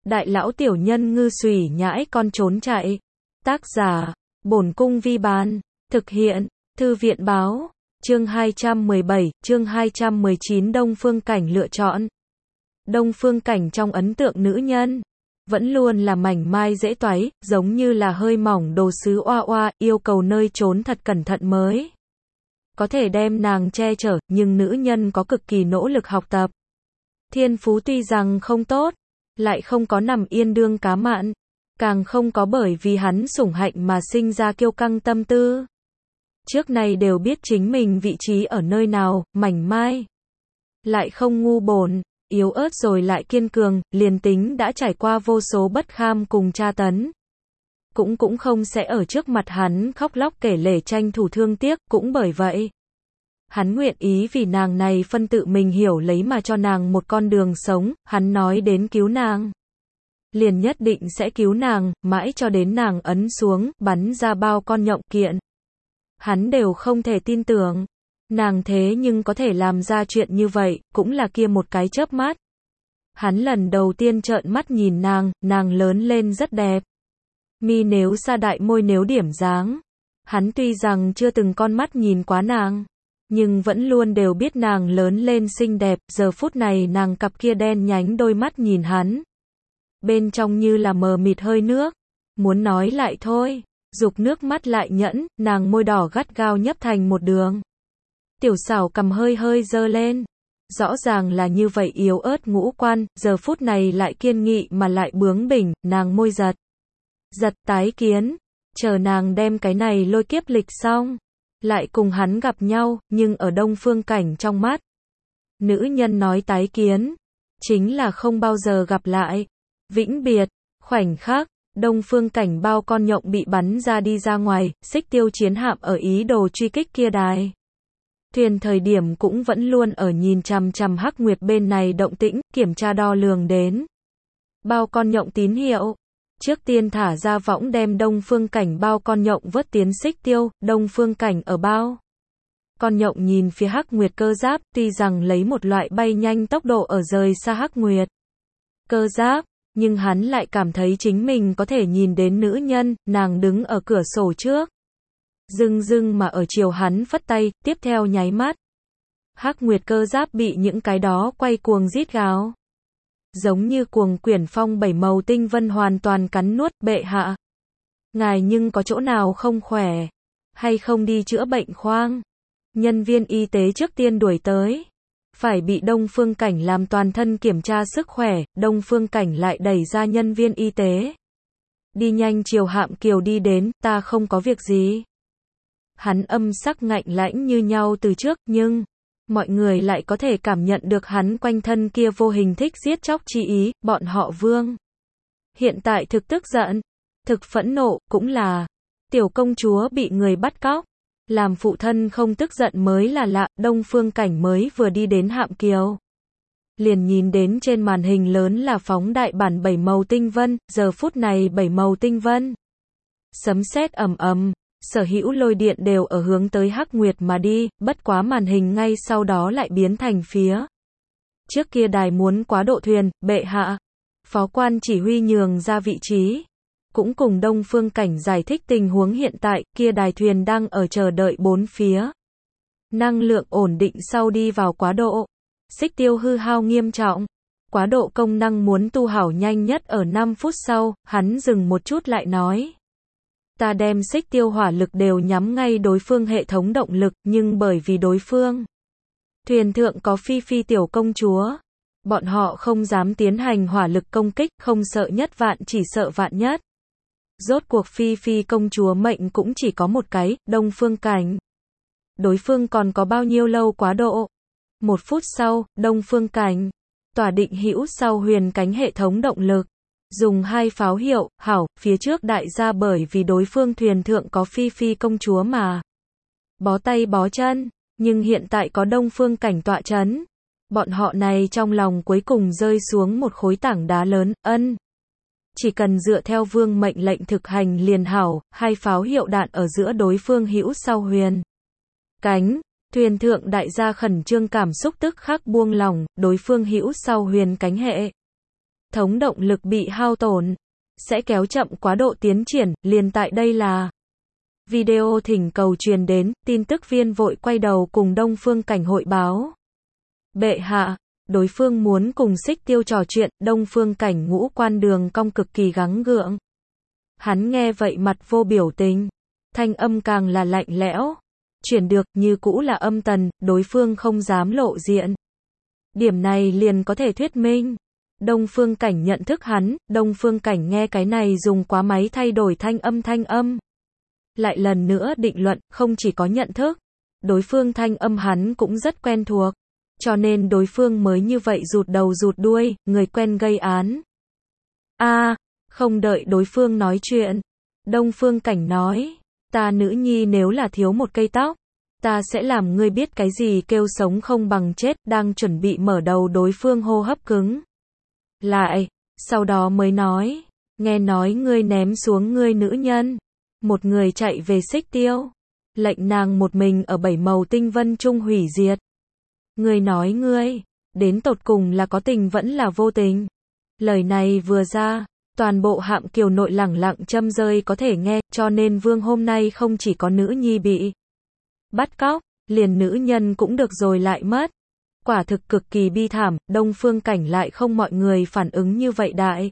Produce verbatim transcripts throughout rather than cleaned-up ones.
Đại lão tiểu nhân ngư xùy nhãi con trốn chạy. Tác giả, Bổn Cung Vi Bán. Thực hiện, Thư viện Báo. Chương hai trăm mười bảy, chương hai trăm mười chín Đông Phương Cảnh lựa chọn. Đông Phương Cảnh trong ấn tượng nữ nhân, vẫn luôn là mảnh mai dễ toái, giống như là hơi mỏng đồ sứ oa oa, yêu cầu nơi trốn thật cẩn thận mới có thể đem nàng che chở, nhưng nữ nhân có cực kỳ nỗ lực học tập. Thiên phú tuy rằng không tốt, lại không có nằm yên đương cá mặn, càng không có bởi vì hắn sủng hạnh mà sinh ra kiêu căng tâm tư. Trước này đều biết chính mình vị trí ở nơi nào, mảnh mai, lại không ngu bổn, yếu ớt rồi lại kiên cường, liền tính đã trải qua vô số bất kham cùng tra tấn, cũng cũng không sẽ ở trước mặt hắn khóc lóc kể lể tranh thủ thương tiếc, cũng bởi vậy, hắn nguyện ý vì nàng này phân tự mình hiểu lấy mà cho nàng một con đường sống, hắn nói đến cứu nàng, liền nhất định sẽ cứu nàng, mãi cho đến nàng ấn xuống, bắn ra bao con nhộng kiện. Hắn đều không thể tin tưởng, nàng thế nhưng có thể làm ra chuyện như vậy, cũng là kia một cái chớp mắt. Hắn lần đầu tiên trợn mắt nhìn nàng, nàng lớn lên rất đẹp. Mi nếu sa đại môi nếu điểm dáng. Hắn tuy rằng chưa từng con mắt nhìn quá nàng, nhưng vẫn luôn đều biết nàng lớn lên xinh đẹp, giờ phút này nàng cặp kia đen nhánh đôi mắt nhìn hắn. Bên trong như là mờ mịt hơi nước, muốn nói lại thôi, dục nước mắt lại nhẫn, nàng môi đỏ gắt gao nhấp thành một đường. Tiểu xảo cầm hơi hơi dơ lên, rõ ràng là như vậy yếu ớt ngũ quan, giờ phút này lại kiên nghị mà lại bướng bỉnh, nàng môi giật. Giật tái kiến, chờ nàng đem cái này lôi kiếp lịch xong, lại cùng hắn gặp nhau, nhưng ở Đông Phương Cảnh trong mắt, nữ nhân nói tái kiến, chính là không bao giờ gặp lại, vĩnh biệt, khoảnh khắc, Đông Phương Cảnh bao con nhộng bị bắn ra đi ra ngoài, xích tiêu chiến hạm ở ý đồ truy kích kia đài. Thuyền thời điểm cũng vẫn luôn ở nhìn chằm chằm Hắc Nguyệt bên này động tĩnh, kiểm tra đo lường đến. Bao con nhộng tín hiệu. Trước tiên thả ra võng đem Đông Phương Cảnh bao con nhộng vớt tiến xích tiêu, Đông Phương Cảnh ở bao. Con nhộng nhìn phía Hắc Nguyệt cơ giáp, tuy rằng lấy một loại bay nhanh tốc độ ở rời xa Hắc Nguyệt cơ giáp, nhưng hắn lại cảm thấy chính mình có thể nhìn đến nữ nhân, nàng đứng ở cửa sổ trước. Dưng dưng mà ở chiều hắn phất tay, tiếp theo nháy mắt. Hắc Nguyệt cơ giáp bị những cái đó quay cuồng rít gào. Giống như cuồng quyển phong bảy màu tinh vân hoàn toàn cắn nuốt, bệ hạ. Ngài nhưng có chỗ nào không khỏe, hay không đi chữa bệnh khoang. Nhân viên y tế trước tiên đuổi tới. Phải bị Đông Phương Cảnh làm toàn thân kiểm tra sức khỏe, Đông Phương Cảnh lại đẩy ra nhân viên y tế. Đi nhanh chiều hạm kiều đi đến, ta không có việc gì. Hắn âm sắc ngạnh lãnh như nhau từ trước, nhưng mọi người lại có thể cảm nhận được hắn quanh thân kia vô hình thích giết chóc chi ý, bọn họ Vương. Hiện tại thực tức giận, thực phẫn nộ, cũng là tiểu công chúa bị người bắt cóc. Làm phụ thân không tức giận mới là lạ, Đông Phương Cảnh mới vừa đi đến hạm kiều. Liền nhìn đến trên màn hình lớn là phóng đại bản bảy màu tinh vân, giờ phút này bảy màu tinh vân. Sấm sét ầm ầm. Sở hữu lôi điện đều ở hướng tới Hắc Nguyệt mà đi, bất quá màn hình ngay sau đó lại biến thành phía. Trước kia đài muốn quá độ thuyền, bệ hạ. Phó quan chỉ huy nhường ra vị trí. Cũng cùng Đông Phương Cảnh giải thích tình huống hiện tại, kia đài thuyền đang ở chờ đợi bốn phía. Năng lượng ổn định sau đi vào quá độ. Xích tiêu hư hao nghiêm trọng. Quá độ công năng muốn tu hảo nhanh nhất ở năm phút sau, hắn dừng một chút lại nói. Ta đem xích tiêu hỏa lực đều nhắm ngay đối phương hệ thống động lực, nhưng bởi vì đối phương thuyền thượng có Phi Phi tiểu công chúa, bọn họ không dám tiến hành hỏa lực công kích, không sợ nhất vạn chỉ sợ vạn nhất. Rốt cuộc Phi Phi công chúa mệnh cũng chỉ có một cái, Đông Phương Cảnh. Đối phương còn có bao nhiêu lâu quá độ? Một phút sau, Đông Phương Cảnh tỏa định hữu sau huyền cánh hệ thống động lực. Dùng hai pháo hiệu, hảo, phía trước đại gia bởi vì đối phương thuyền thượng có Phi Phi công chúa mà bó tay bó chân, nhưng hiện tại có Đông Phương Cảnh tọa chấn. Bọn họ này trong lòng cuối cùng rơi xuống một khối tảng đá lớn, ân. Chỉ cần dựa theo vương mệnh lệnh thực hành liền hảo, hai pháo hiệu đạn ở giữa đối phương hữu sau huyền cánh, thuyền thượng đại gia khẩn trương cảm xúc tức khắc buông lỏng, đối phương hữu sau huyền cánh hệ thống động lực bị hao tổn, sẽ kéo chậm quá độ tiến triển, liền tại đây là. Video thỉnh cầu truyền đến, tin tức viên vội quay đầu cùng Đông Phương Cảnh hội báo. Bệ hạ, đối phương muốn cùng Xích Tiêu trò chuyện, Đông Phương Cảnh ngũ quan đường cong cực kỳ gắng gượng. Hắn nghe vậy mặt vô biểu tình, thanh âm càng là lạnh lẽo. Chuyển được, như cũ là âm tần, đối phương không dám lộ diện. Điểm này liền có thể thuyết minh. Đông Phương Cảnh nhận thức hắn, Đông Phương Cảnh nghe cái này dùng quá máy thay đổi thanh âm thanh âm. Lại lần nữa định luận, không chỉ có nhận thức, đối phương thanh âm hắn cũng rất quen thuộc. Cho nên đối phương mới như vậy rụt đầu rụt đuôi, người quen gây án. A, à, không đợi đối phương nói chuyện. Đông Phương Cảnh nói, ta nữ nhi nếu là thiếu một cây tóc, ta sẽ làm ngươi biết cái gì kêu sống không bằng chết, đang chuẩn bị mở đầu đối phương hô hấp cứng. Lại, sau đó mới nói, nghe nói ngươi ném xuống ngươi nữ nhân. Một người chạy về Xích Tiêu, lệnh nàng một mình ở bảy màu tinh vân trung hủy diệt. Ngươi nói ngươi, đến tột cùng là có tình vẫn là vô tình. Lời này vừa ra, toàn bộ Hạm Kiều nội lẳng lặng châm rơi có thể nghe, cho nên vương hôm nay không chỉ có nữ nhi bị bắt cóc, liền nữ nhân cũng được rồi lại mất. Quả thực cực kỳ bi thảm, Đông Phương Cảnh lại không mọi người phản ứng như vậy đại.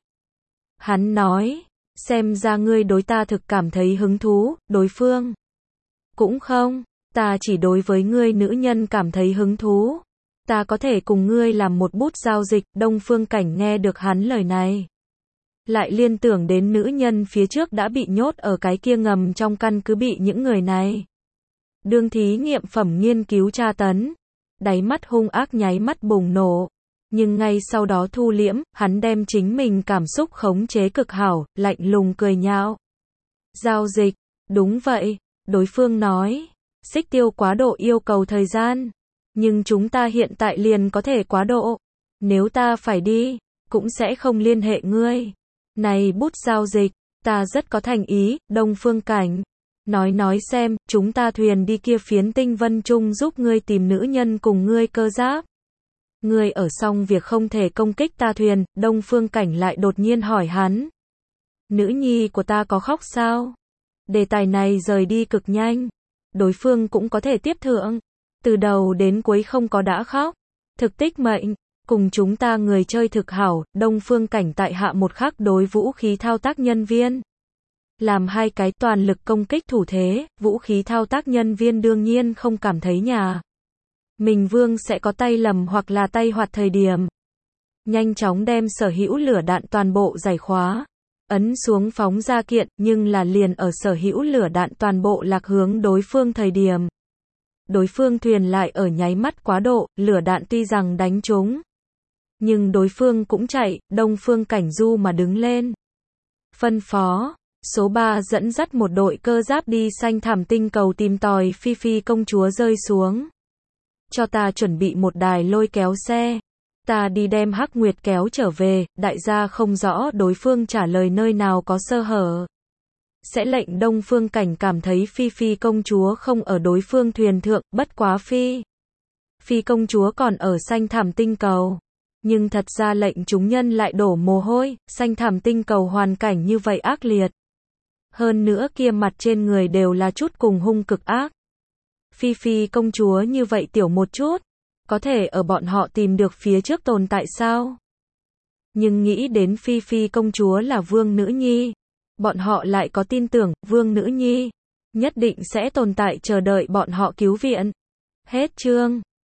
Hắn nói, xem ra ngươi đối ta thực cảm thấy hứng thú, đối phương. Cũng không, ta chỉ đối với ngươi nữ nhân cảm thấy hứng thú. Ta có thể cùng ngươi làm một bút giao dịch, Đông Phương Cảnh nghe được hắn lời này. Lại liên tưởng đến nữ nhân phía trước đã bị nhốt ở cái kia ngầm trong căn cứ bị những người này. Đương thí nghiệm phẩm nghiên cứu tra tấn. Đáy mắt hung ác nháy mắt bùng nổ. Nhưng ngay sau đó thu liễm, hắn đem chính mình cảm xúc khống chế cực hảo, lạnh lùng cười nhạo. Giao dịch, đúng vậy, đối phương nói. Xích Tiêu quá độ yêu cầu thời gian. Nhưng chúng ta hiện tại liền có thể quá độ. Nếu ta phải đi, cũng sẽ không liên hệ ngươi. Này bút giao dịch, ta rất có thành ý, Đông Phương Cảnh. Nói nói xem, chúng ta thuyền đi kia phiến tinh vân trung giúp ngươi tìm nữ nhân cùng ngươi cơ giáp. Ngươi ở xong việc không thể công kích ta thuyền, Đông Phương Cảnh lại đột nhiên hỏi hắn. Nữ nhi của ta có khóc sao? Đề tài này rời đi cực nhanh. Đối phương cũng có thể tiếp thượng. Từ đầu đến cuối không có đã khóc. Thực tích mệnh, cùng chúng ta người chơi thực hảo, Đông Phương Cảnh tại hạ một khắc đối vũ khí thao tác nhân viên. Làm hai cái toàn lực công kích thủ thế, vũ khí thao tác nhân viên đương nhiên không cảm thấy nhà. Mình vương sẽ có tay lầm hoặc là tay hoạt thời điểm. Nhanh chóng đem sở hữu lửa đạn toàn bộ giải khóa. Ấn xuống phóng ra kiện, nhưng là liền ở sở hữu lửa đạn toàn bộ lạc hướng đối phương thời điểm. Đối phương thuyền lại ở nháy mắt quá độ, lửa đạn tuy rằng đánh trúng. Nhưng đối phương cũng chạy, Đông Phương Cảnh du mà đứng lên. Phân phó. Số ba dẫn dắt một đội cơ giáp đi xanh thảm tinh cầu tìm tòi Phi Phi công chúa rơi xuống. Cho ta chuẩn bị một đài lôi kéo xe. Ta đi đem Hắc Nguyệt kéo trở về, đại gia không rõ đối phương trả lời nơi nào có sơ hở. Sẽ lệnh Đông Phương Cảnh cảm thấy Phi Phi công chúa không ở đối phương thuyền thượng, bất quá Phi. Phi công chúa còn ở xanh thảm tinh cầu. Nhưng thật ra lệnh chúng nhân lại đổ mồ hôi, xanh thảm tinh cầu hoàn cảnh như vậy ác liệt. Hơn nữa kia mặt trên người đều là chút cùng hung cực ác. Phi Phi công chúa như vậy tiểu một chút, có thể ở bọn họ tìm được phía trước tồn tại sao? Nhưng nghĩ đến Phi Phi công chúa là vương nữ nhi, bọn họ lại có tin tưởng, vương nữ nhi nhất định sẽ tồn tại chờ đợi bọn họ cứu viện. Hết chương.